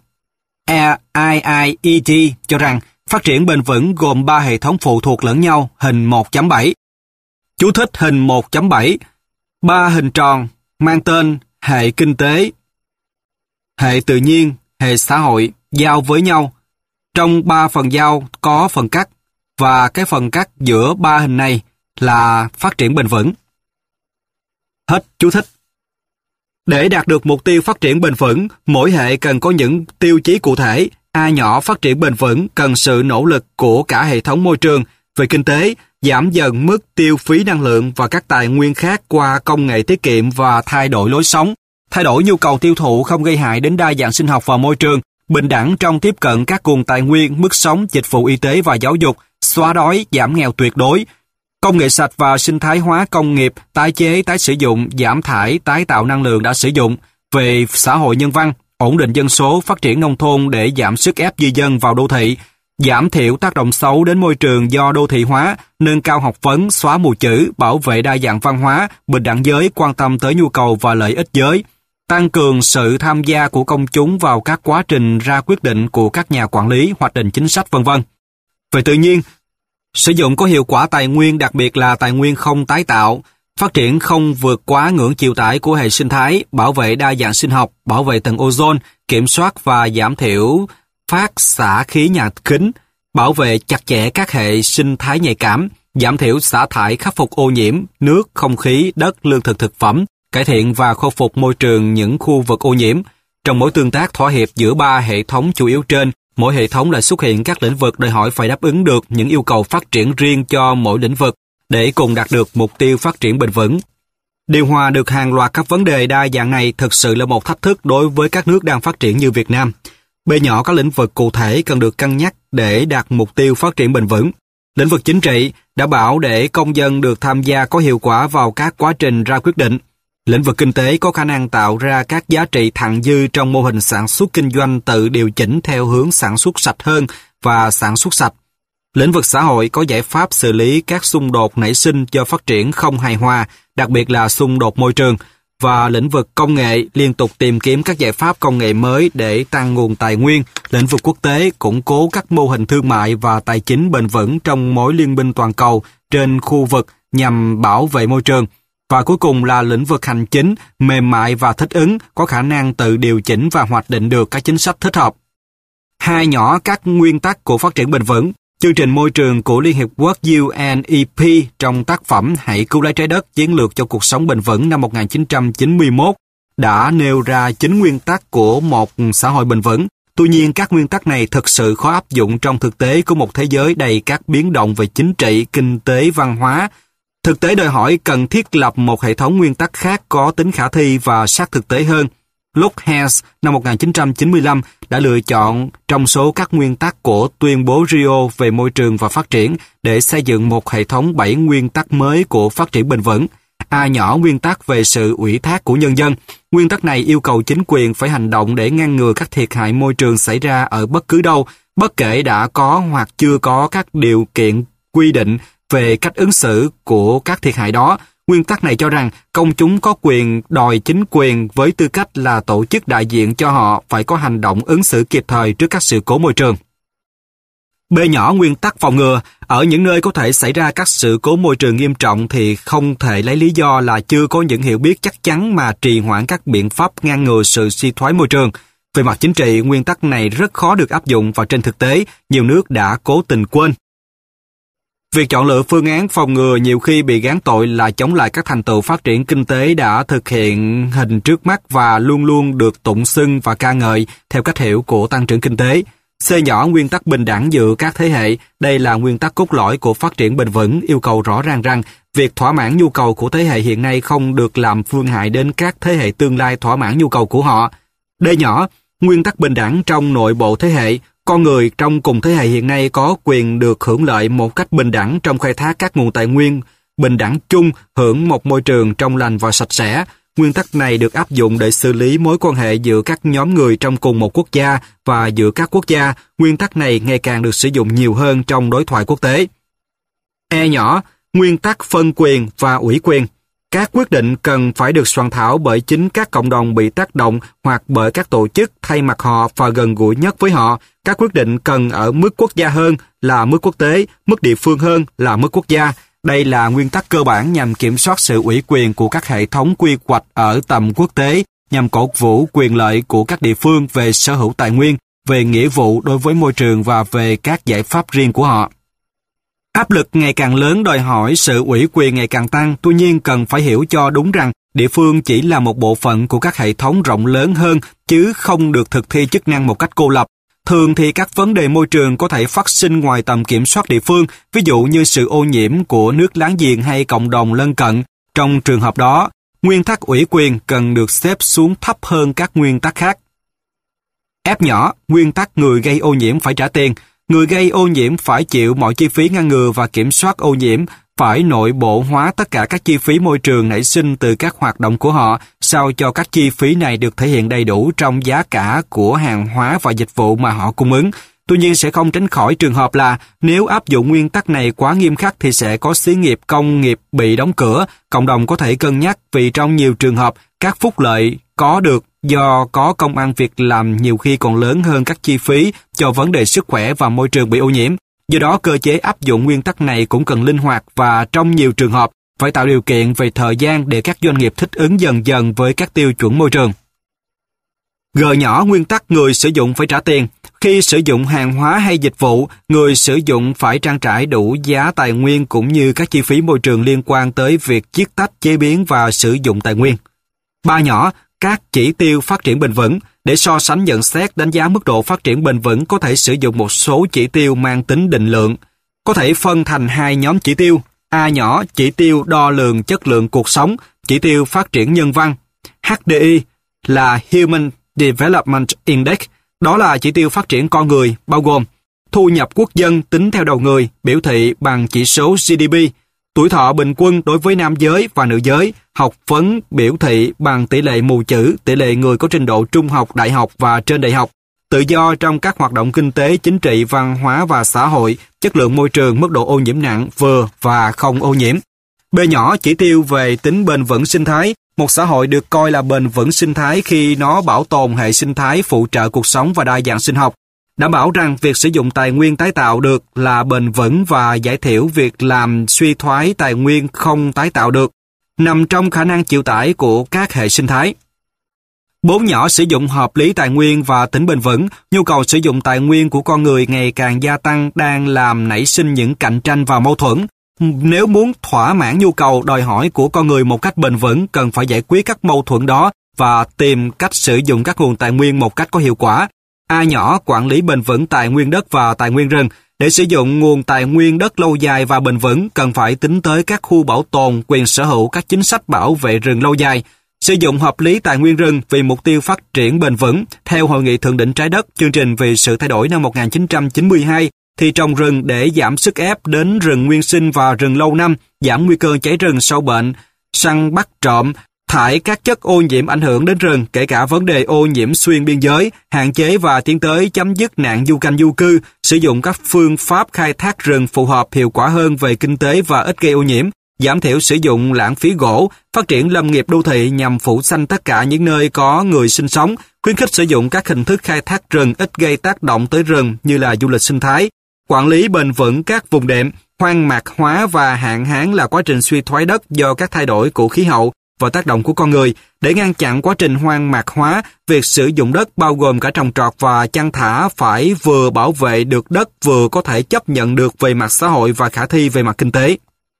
IIED, cho rằng phát triển bền vững gồm 3 hệ thống phụ thuộc lẫn nhau, hình 1.7. Chú thích hình 1.7. 3 hình tròn mang tên hệ kinh tế, hệ tự nhiên, hệ xã hội giao với nhau. Trong 3 phần giao có phần cắt. và cái phần cắt giữa ba hình này là phát triển bền vững. Hết chú thích. Để đạt được mục tiêu phát triển bền vững, mỗi hệ cần có những tiêu chí cụ thể. A nhỏ phát triển bền vững cần sự nỗ lực của cả hệ thống môi trường. Về kinh tế, giảm dần mức tiêu phí năng lượng và các tài nguyên khác qua công nghệ tiết kiệm và thay đổi lối sống. Thay đổi nhu cầu tiêu thụ không gây hại đến đa dạng sinh học và môi trường. Bình đẳng trong tiếp cận các nguồn tài nguyên, mức sống, dịch vụ y tế và giáo dục. Xóa đói, giảm nghèo tuyệt đối. Công nghệ sạch và sinh thái hóa công nghiệp, tái chế, tái sử dụng, giảm thải, tái tạo năng lượng đã sử dụng. Về xã hội nhân văn, ổn định dân số, phát triển nông thôn để giảm sức ép di dân vào đô thị, giảm thiểu tác động xấu đến môi trường do đô thị hóa, nâng cao học vấn, xóa mù chữ, bảo vệ đa dạng văn hóa, bình đẳng giới, quan tâm tới nhu cầu và lợi ích giới, tăng cường sự tham gia của công chúng vào các quá trình ra quyết định của các nhà quản lý, hoạch định chính sách v.v. Về tự nhiên, sử dụng có hiệu quả tài nguyên, đặc biệt là tài nguyên không tái tạo, phát triển không vượt quá ngưỡng chịu tải của hệ sinh thái, bảo vệ đa dạng sinh học, bảo vệ tầng ozone, kiểm soát và giảm thiểu phát xạ khí nhà kính, bảo vệ chặt chẽ các hệ sinh thái nhạy cảm, giảm thiểu xả thải, khắc phục ô nhiễm, nước, không khí, đất, lương thực thực phẩm, cải thiện và khôi phục môi trường những khu vực ô nhiễm. Trong mối tương tác thỏa hiệp giữa ba hệ thống chủ yếu trên, mỗi hệ thống lại xuất hiện các lĩnh vực đòi hỏi phải đáp ứng được những yêu cầu phát triển riêng cho mỗi lĩnh vực để cùng đạt được mục tiêu phát triển bền vững. Điều hòa được hàng loạt các vấn đề đa dạng này thực sự là một thách thức đối với các nước đang phát triển như Việt Nam. Bề nhỏ các lĩnh vực cụ thể cần được cân nhắc để đạt mục tiêu phát triển bền vững. Lĩnh vực chính trị, đảm bảo để công dân được tham gia có hiệu quả vào các quá trình ra quyết định. Lĩnh vực kinh tế có khả năng tạo ra các giá trị thặng dư trong mô hình sản xuất kinh doanh tự điều chỉnh theo hướng sản xuất sạch hơn và sản xuất sạch. Lĩnh vực xã hội có giải pháp xử lý các xung đột nảy sinh do phát triển không hài hòa, đặc biệt là xung đột môi trường. Và lĩnh vực công nghệ liên tục tìm kiếm các giải pháp công nghệ mới để tăng nguồn tài nguyên. Lĩnh vực quốc tế củng cố các mô hình thương mại và tài chính bền vững trong mối liên minh toàn cầu trên khu vực nhằm bảo vệ môi trường. Và cuối cùng là lĩnh vực hành chính, mềm mại và thích ứng, có khả năng tự điều chỉnh và hoạch định được các chính sách thích hợp. Hai nhỏ các nguyên tắc của phát triển bền vững. Chương trình môi trường của Liên Hiệp Quốc UNEP trong tác phẩm Hãy cứu lấy trái đất chiến lược cho cuộc sống bền vững năm 1991 đã nêu ra 9 nguyên tắc của một xã hội bền vững. Tuy nhiên, các nguyên tắc này thực sự khó áp dụng trong thực tế của một thế giới đầy các biến động về chính trị, kinh tế, văn hóa. Thực tế đòi hỏi cần thiết lập một hệ thống nguyên tắc khác có tính khả thi và sát thực tế hơn. Locke Hess năm 1995 đã lựa chọn trong số các nguyên tắc của tuyên bố Rio về môi trường và phát triển để xây dựng một hệ thống 7 nguyên tắc mới của phát triển bền vững. A nhỏ nguyên tắc về sự ủy thác của nhân dân. Nguyên tắc này yêu cầu chính quyền phải hành động để ngăn ngừa các thiệt hại môi trường xảy ra ở bất cứ đâu, bất kể đã có hoặc chưa có các điều kiện quy định về cách ứng xử của các thiệt hại đó. Nguyên tắc này cho rằng công chúng có quyền đòi chính quyền với tư cách là tổ chức đại diện cho họ phải có hành động ứng xử kịp thời trước các sự cố môi trường. B nhỏ nguyên tắc phòng ngừa. Ở những nơi có thể xảy ra các sự cố môi trường nghiêm trọng thì không thể lấy lý do là chưa có những hiểu biết chắc chắn mà trì hoãn các biện pháp ngăn ngừa sự suy thoái môi trường. Về mặt chính trị, nguyên tắc này rất khó được áp dụng và trên thực tế, nhiều nước đã cố tình quên. Việc chọn lựa phương án phòng ngừa nhiều khi bị gán tội là chống lại các thành tựu phát triển kinh tế đã thực hiện hình trước mắt và luôn luôn được tụng xưng và ca ngợi theo cách hiểu của tăng trưởng kinh tế. C nhỏ nguyên tắc bình đẳng giữa các thế hệ. Đây là nguyên tắc cốt lõi của phát triển bền vững, yêu cầu rõ ràng rằng việc thỏa mãn nhu cầu của thế hệ hiện nay không được làm phương hại đến các thế hệ tương lai thỏa mãn nhu cầu của họ. D nhỏ nguyên tắc bình đẳng trong nội bộ thế hệ. Con người trong cùng thế hệ hiện nay có quyền được hưởng lợi một cách bình đẳng trong khai thác các nguồn tài nguyên, bình đẳng chung hưởng một môi trường trong lành và sạch sẽ. Nguyên tắc này được áp dụng để xử lý mối quan hệ giữa các nhóm người trong cùng một quốc gia và giữa các quốc gia. Nguyên tắc này ngày càng được sử dụng nhiều hơn trong đối thoại quốc tế. E nhỏ, nguyên tắc phân quyền và ủy quyền. Các quyết định cần phải được soạn thảo bởi chính các cộng đồng bị tác động hoặc bởi các tổ chức thay mặt họ và gần gũi nhất với họ. Các quyết định cần ở mức quốc gia hơn là mức quốc tế, mức địa phương hơn là mức quốc gia. Đây là nguyên tắc cơ bản nhằm kiểm soát sự ủy quyền của các hệ thống quy hoạch ở tầm quốc tế, nhằm cổ vũ quyền lợi của các địa phương về sở hữu tài nguyên, về nghĩa vụ đối với môi trường và về các giải pháp riêng của họ. Áp lực ngày càng lớn đòi hỏi sự ủy quyền ngày càng tăng, tuy nhiên cần phải hiểu cho đúng rằng địa phương chỉ là một bộ phận của các hệ thống rộng lớn hơn, chứ không được thực thi chức năng một cách cô lập. Thường thì các vấn đề môi trường có thể phát sinh ngoài tầm kiểm soát địa phương, ví dụ như sự ô nhiễm của nước láng giềng hay cộng đồng lân cận. Trong trường hợp đó, nguyên tắc ủy quyền cần được xếp xuống thấp hơn các nguyên tắc khác. Ép nhỏ, nguyên tắc người gây ô nhiễm phải trả tiền. Người gây ô nhiễm phải chịu mọi chi phí ngăn ngừa và kiểm soát ô nhiễm, phải nội bộ hóa tất cả các chi phí môi trường nảy sinh từ các hoạt động của họ, sao cho các chi phí này được thể hiện đầy đủ trong giá cả của hàng hóa và dịch vụ mà họ cung ứng. Tuy nhiên sẽ không tránh khỏi trường hợp là nếu áp dụng nguyên tắc này quá nghiêm khắc thì sẽ có xí nghiệp công nghiệp bị đóng cửa. Cộng đồng có thể cân nhắc vì trong nhiều trường hợp các phúc lợi có được do có công ăn việc làm nhiều khi còn lớn hơn các chi phí cho vấn đề sức khỏe và môi trường bị ô nhiễm. Do đó cơ chế áp dụng nguyên tắc này cũng cần linh hoạt và trong nhiều trường hợp phải tạo điều kiện về thời gian để các doanh nghiệp thích ứng dần dần với các tiêu chuẩn môi trường. G nhỏ, nguyên tắc người sử dụng phải trả tiền. Khi sử dụng hàng hóa hay dịch vụ, người sử dụng phải trang trải đủ giá tài nguyên cũng như các chi phí môi trường liên quan tới việc chiết tách, chế biến và sử dụng tài nguyên. 3 nhỏ, các chỉ tiêu phát triển bền vững. Để so sánh nhận xét đánh giá mức độ phát triển bền vững có thể sử dụng một số chỉ tiêu mang tính định lượng. Có thể phân thành 2 nhóm chỉ tiêu. A nhỏ, chỉ tiêu đo lường chất lượng cuộc sống, chỉ tiêu phát triển nhân văn. HDI là Human Development Index, đó là chỉ tiêu phát triển con người, bao gồm thu nhập quốc dân tính theo đầu người, biểu thị bằng chỉ số GDP, tuổi thọ bình quân đối với nam giới và nữ giới, học vấn biểu thị bằng tỷ lệ mù chữ, tỷ lệ người có trình độ trung học, đại học và trên đại học, tự do trong các hoạt động kinh tế, chính trị, văn hóa và xã hội, chất lượng môi trường, mức độ ô nhiễm nặng, vừa và không ô nhiễm. B nhỏ, chỉ tiêu về tính bền vững sinh thái. Một xã hội được coi là bền vững sinh thái khi nó bảo tồn hệ sinh thái phụ trợ cuộc sống và đa dạng sinh học, đảm bảo rằng việc sử dụng tài nguyên tái tạo được là bền vững và giảm thiểu việc làm suy thoái tài nguyên không tái tạo được, nằm trong khả năng chịu tải của các hệ sinh thái. 4 nhỏ, sử dụng hợp lý tài nguyên và tính bền vững. Nhu cầu sử dụng tài nguyên của con người ngày càng gia tăng đang làm nảy sinh những cạnh tranh và mâu thuẫn. Nếu muốn thỏa mãn nhu cầu đòi hỏi của con người một cách bền vững, cần phải giải quyết các mâu thuẫn đó và tìm cách sử dụng các nguồn tài nguyên một cách có hiệu quả. A nhỏ, quản lý bền vững tài nguyên đất và tài nguyên rừng. Để sử dụng nguồn tài nguyên đất lâu dài và bền vững, cần phải tính tới các khu bảo tồn, quyền sở hữu, các chính sách bảo vệ rừng lâu dài. Sử dụng hợp lý tài nguyên rừng vì mục tiêu phát triển bền vững. Theo Hội nghị Thượng đỉnh Trái đất, chương trình vì sự thay đổi năm 1992, thì trồng rừng để giảm sức ép đến rừng nguyên sinh và rừng lâu năm, giảm nguy cơ cháy rừng sâu bệnh, săn bắt trộm, thải các chất ô nhiễm ảnh hưởng đến rừng, kể cả vấn đề ô nhiễm xuyên biên giới, hạn chế và tiến tới chấm dứt nạn du canh du cư, sử dụng các phương pháp khai thác rừng phù hợp hiệu quả hơn về kinh tế và ít gây ô nhiễm, giảm thiểu sử dụng lãng phí gỗ, phát triển lâm nghiệp đô thị nhằm phủ xanh tất cả những nơi có người sinh sống, khuyến khích sử dụng các hình thức khai thác rừng ít gây tác động tới rừng như là du lịch sinh thái, quản lý bền vững các vùng đệm. Hoang mạc hóa và hạn hán là quá trình suy thoái đất do các thay đổi của khí hậu và tác động của con người. Để ngăn chặn quá trình hoang mạc hóa, việc sử dụng đất bao gồm cả trồng trọt và chăn thả phải vừa bảo vệ được đất, vừa có thể chấp nhận được về mặt xã hội và khả thi về mặt kinh tế.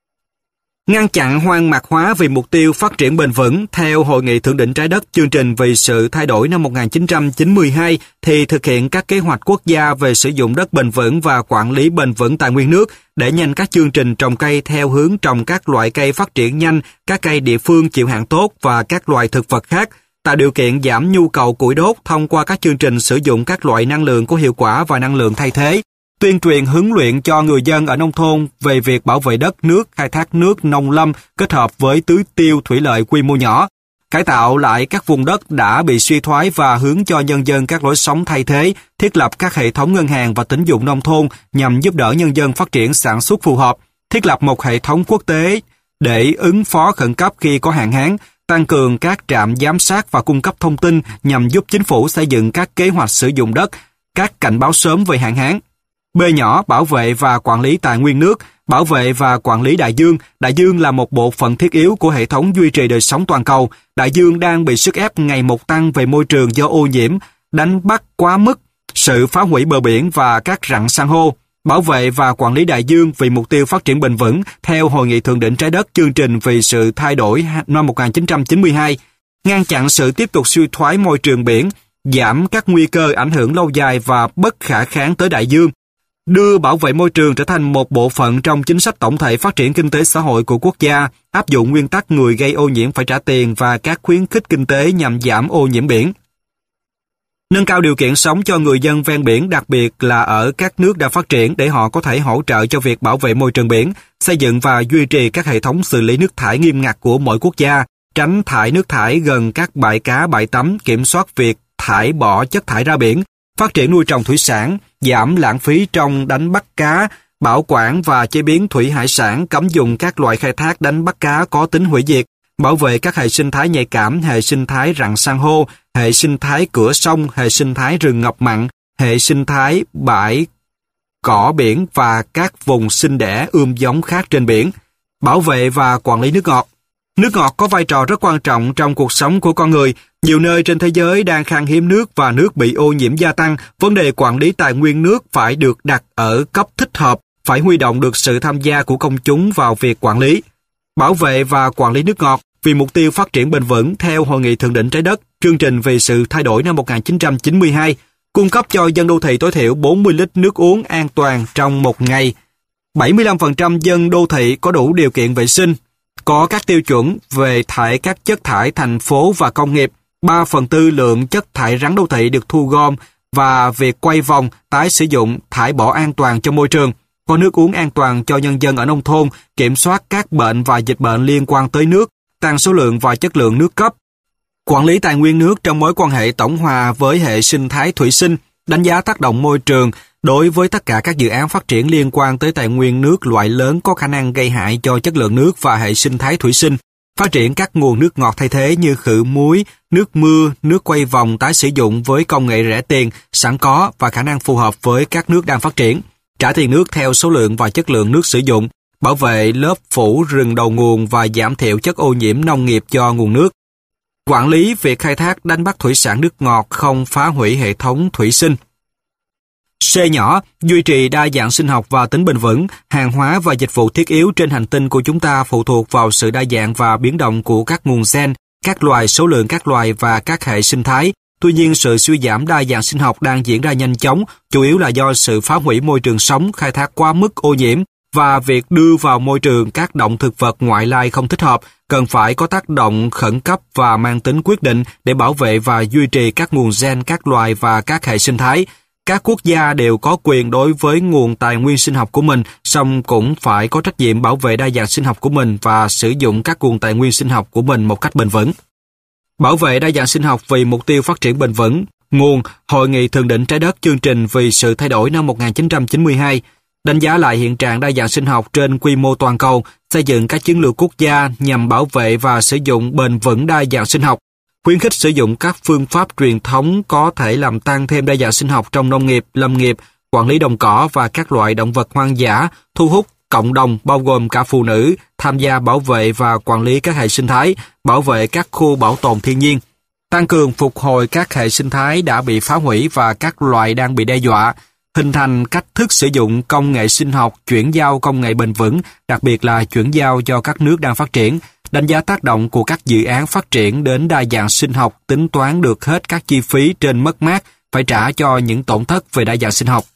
Ngăn chặn hoang mạc hóa vì mục tiêu phát triển bền vững. Theo Hội nghị Thượng đỉnh Trái đất, chương trình vì sự thay đổi năm 1992 thì thực hiện các kế hoạch quốc gia về sử dụng đất bền vững và quản lý bền vững tài nguyên nước, để nhanh các chương trình trồng cây theo hướng trồng các loại cây phát triển nhanh, các cây địa phương chịu hạn tốt và các loài thực vật khác, tạo điều kiện giảm nhu cầu củi đốt thông qua các chương trình sử dụng các loại năng lượng có hiệu quả và năng lượng thay thế, tuyên truyền huấn luyện cho người dân ở nông thôn về việc bảo vệ đất nước, khai thác nước nông lâm kết hợp với tưới tiêu thủy lợi quy mô nhỏ, cải tạo lại các vùng đất đã bị suy thoái và hướng cho nhân dân các lối sống thay thế, thiết lập các hệ thống ngân hàng và tín dụng nông thôn nhằm giúp đỡ nhân dân phát triển sản xuất phù hợp, thiết lập một hệ thống quốc tế để ứng phó khẩn cấp khi có hạn hán, tăng cường các trạm giám sát và cung cấp thông tin nhằm giúp chính phủ xây dựng các kế hoạch sử dụng đất, các cảnh báo sớm về hạn hán. B nhỏ, bảo vệ và quản lý tài nguyên nước, bảo vệ và quản lý đại dương. Đại dương là một bộ phận thiết yếu của hệ thống duy trì đời sống toàn cầu. Đại dương đang bị sức ép ngày một tăng về môi trường do ô nhiễm, đánh bắt quá mức, sự phá hủy bờ biển và các rặng san hô. Bảo vệ và quản lý đại dương vì mục tiêu phát triển bền vững theo Hội nghị Thượng đỉnh Trái đất chương trình vì sự thay đổi năm 1992, ngăn chặn sự tiếp tục suy thoái môi trường biển, giảm các nguy cơ ảnh hưởng lâu dài và bất khả kháng tới đại dương, đưa bảo vệ môi trường trở thành một bộ phận trong chính sách tổng thể phát triển kinh tế xã hội của quốc gia, áp dụng nguyên tắc người gây ô nhiễm phải trả tiền và các khuyến khích kinh tế nhằm giảm ô nhiễm biển. Nâng cao điều kiện sống cho người dân ven biển, đặc biệt là ở các nước đang phát triển để họ có thể hỗ trợ cho việc bảo vệ môi trường biển, xây dựng và duy trì các hệ thống xử lý nước thải nghiêm ngặt của mỗi quốc gia, tránh thải nước thải gần các bãi cá, bãi tắm, kiểm soát việc thải bỏ chất thải ra biển, phát triển nuôi trồng thủy sản, giảm lãng phí trong đánh bắt cá, bảo quản và chế biến thủy hải sản, cấm dùng các loại khai thác đánh bắt cá có tính hủy diệt, bảo vệ các hệ sinh thái nhạy cảm, hệ sinh thái rặng san hô, hệ sinh thái cửa sông, hệ sinh thái rừng ngập mặn, hệ sinh thái bãi cỏ biển và các vùng sinh đẻ ươm giống khác trên biển. Bảo vệ và quản lý nước ngọt. Nước ngọt có vai trò rất quan trọng trong cuộc sống của con người. Nhiều nơi trên thế giới đang khan hiếm nước và nước bị ô nhiễm gia tăng. Vấn đề quản lý tài nguyên nước phải được đặt ở cấp thích hợp, phải huy động được sự tham gia của công chúng vào việc quản lý. Bảo vệ và quản lý nước ngọt vì mục tiêu phát triển bền vững theo Hội nghị Thượng đỉnh Trái đất, chương trình vì sự thay đổi năm 1992, cung cấp cho dân đô thị tối thiểu 40 lít nước uống an toàn trong một ngày. 75% dân đô thị có đủ điều kiện vệ sinh, có các tiêu chuẩn về thải các chất thải thành phố và công nghiệp, 3/4 lượng chất thải rắn đô thị được thu gom và việc quay vòng, tái sử dụng, thải bỏ an toàn cho môi trường, có nước uống an toàn cho nhân dân ở nông thôn, kiểm soát các bệnh và dịch bệnh liên quan tới nước, tăng số lượng và chất lượng nước cấp, quản lý tài nguyên nước trong mối quan hệ tổng hòa với hệ sinh thái thủy sinh, đánh giá tác động môi trường đối với tất cả các dự án phát triển liên quan tới tài nguyên nước loại lớn có khả năng gây hại cho chất lượng nước và hệ sinh thái thủy sinh, phát triển các nguồn nước ngọt thay thế như khử muối, nước mưa, nước quay vòng tái sử dụng với công nghệ rẻ tiền, sẵn có và khả năng phù hợp với các nước đang phát triển, trả tiền nước theo số lượng và chất lượng nước sử dụng, bảo vệ lớp phủ rừng đầu nguồn và giảm thiểu chất ô nhiễm nông nghiệp cho nguồn nước. Quản lý việc khai thác đánh bắt thủy sản nước ngọt không phá hủy hệ thống thủy sinh. C nhỏ, duy trì đa dạng sinh học và tính bền vững, hàng hóa và dịch vụ thiết yếu trên hành tinh của chúng ta phụ thuộc vào sự đa dạng và biến động của các nguồn gen, các loài, số lượng các loài và các hệ sinh thái. Tuy nhiên, sự suy giảm đa dạng sinh học đang diễn ra nhanh chóng, chủ yếu là do sự phá hủy môi trường sống, khai thác quá mức ô nhiễm và việc đưa vào môi trường các động thực vật ngoại lai không thích hợp, cần phải có tác động khẩn cấp và mang tính quyết định để bảo vệ và duy trì các nguồn gen các loài và các hệ sinh thái. Các quốc gia đều có quyền đối với nguồn tài nguyên sinh học của mình, song cũng phải có trách nhiệm bảo vệ đa dạng sinh học của mình và sử dụng các nguồn tài nguyên sinh học của mình một cách bền vững. Bảo vệ đa dạng sinh học vì mục tiêu phát triển bền vững. Nguồn: Hội nghị Thượng đỉnh Trái đất chương trình vì sự thay đổi năm 1992, đánh giá lại hiện trạng đa dạng sinh học trên quy mô toàn cầu, xây dựng các chiến lược quốc gia nhằm bảo vệ và sử dụng bền vững đa dạng sinh học, khuyến khích sử dụng các phương pháp truyền thống có thể làm tăng thêm đa dạng sinh học trong nông nghiệp, lâm nghiệp, quản lý đồng cỏ và các loại động vật hoang dã, thu hút cộng đồng bao gồm cả phụ nữ tham gia bảo vệ và quản lý các hệ sinh thái, bảo vệ các khu bảo tồn thiên nhiên, tăng cường phục hồi các hệ sinh thái đã bị phá hủy và các loài đang bị đe dọa, hình thành cách thức sử dụng công nghệ sinh học, chuyển giao công nghệ bền vững, đặc biệt là chuyển giao cho các nước đang phát triển, đánh giá tác động của các dự án phát triển đến đa dạng sinh học, tính toán được hết các chi phí trên mất mát phải trả cho những tổn thất về đa dạng sinh học.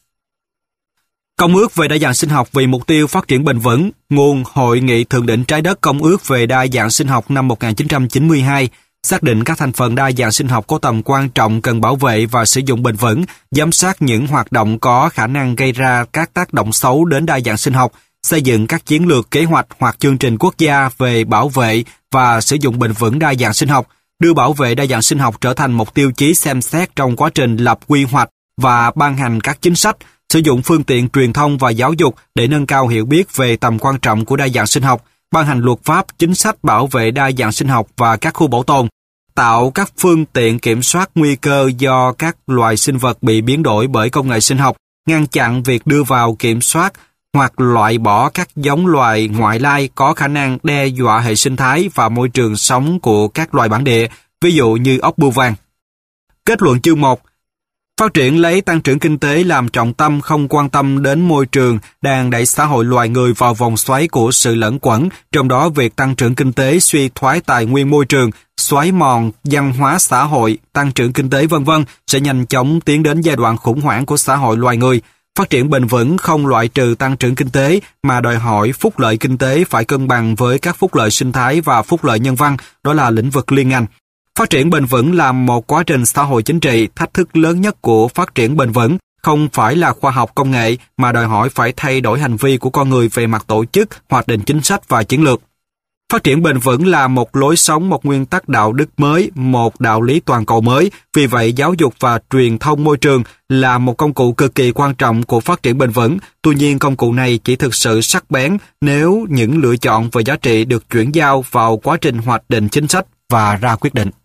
Công ước về đa dạng sinh học vì mục tiêu phát triển bền vững. Nguồn: Hội nghị Thượng đỉnh Trái đất Công ước về đa dạng sinh học năm 1992, xác định các thành phần đa dạng sinh học có tầm quan trọng cần bảo vệ và sử dụng bền vững, giám sát những hoạt động có khả năng gây ra các tác động xấu đến đa dạng sinh học, xây dựng các chiến lược, kế hoạch hoặc chương trình quốc gia về bảo vệ và sử dụng bền vững đa dạng sinh học, đưa bảo vệ đa dạng sinh học trở thành một tiêu chí xem xét trong quá trình lập quy hoạch và ban hành các chính sách, sử dụng phương tiện truyền thông và giáo dục để nâng cao hiểu biết về tầm quan trọng của đa dạng sinh học, ban hành luật pháp, chính sách bảo vệ đa dạng sinh học và các khu bảo tồn, tạo các phương tiện kiểm soát nguy cơ do các loài sinh vật bị biến đổi bởi công nghệ sinh học, ngăn chặn việc đưa vào kiểm soát hoặc loại bỏ các giống loài ngoại lai có khả năng đe dọa hệ sinh thái và môi trường sống của các loài bản địa, ví dụ như ốc bươu vàng. Kết luận chương 1. Phát triển lấy tăng trưởng kinh tế làm trọng tâm, không quan tâm đến môi trường, đang đẩy xã hội loài người vào vòng xoáy của sự lẫn quẩn, trong đó việc tăng trưởng kinh tế suy thoái tài nguyên môi trường, xói mòn văn hóa xã hội, tăng trưởng kinh tế v.v. sẽ nhanh chóng tiến đến giai đoạn khủng hoảng của xã hội loài người. Phát triển bền vững không loại trừ tăng trưởng kinh tế mà đòi hỏi phúc lợi kinh tế phải cân bằng với các phúc lợi sinh thái và phúc lợi nhân văn, đó là lĩnh vực liên ngành. Phát triển bền vững là một quá trình xã hội chính trị, thách thức lớn nhất của phát triển bền vững không phải là khoa học công nghệ mà đòi hỏi phải thay đổi hành vi của con người về mặt tổ chức, hoạch định chính sách và chiến lược. Phát triển bền vững là một lối sống, một nguyên tắc đạo đức mới, một đạo lý toàn cầu mới. Vì vậy, giáo dục và truyền thông môi trường là một công cụ cực kỳ quan trọng của phát triển bền vững. Tuy nhiên, công cụ này chỉ thực sự sắc bén nếu những lựa chọn về giá trị được chuyển giao vào quá trình hoạch định chính sách và ra quyết định.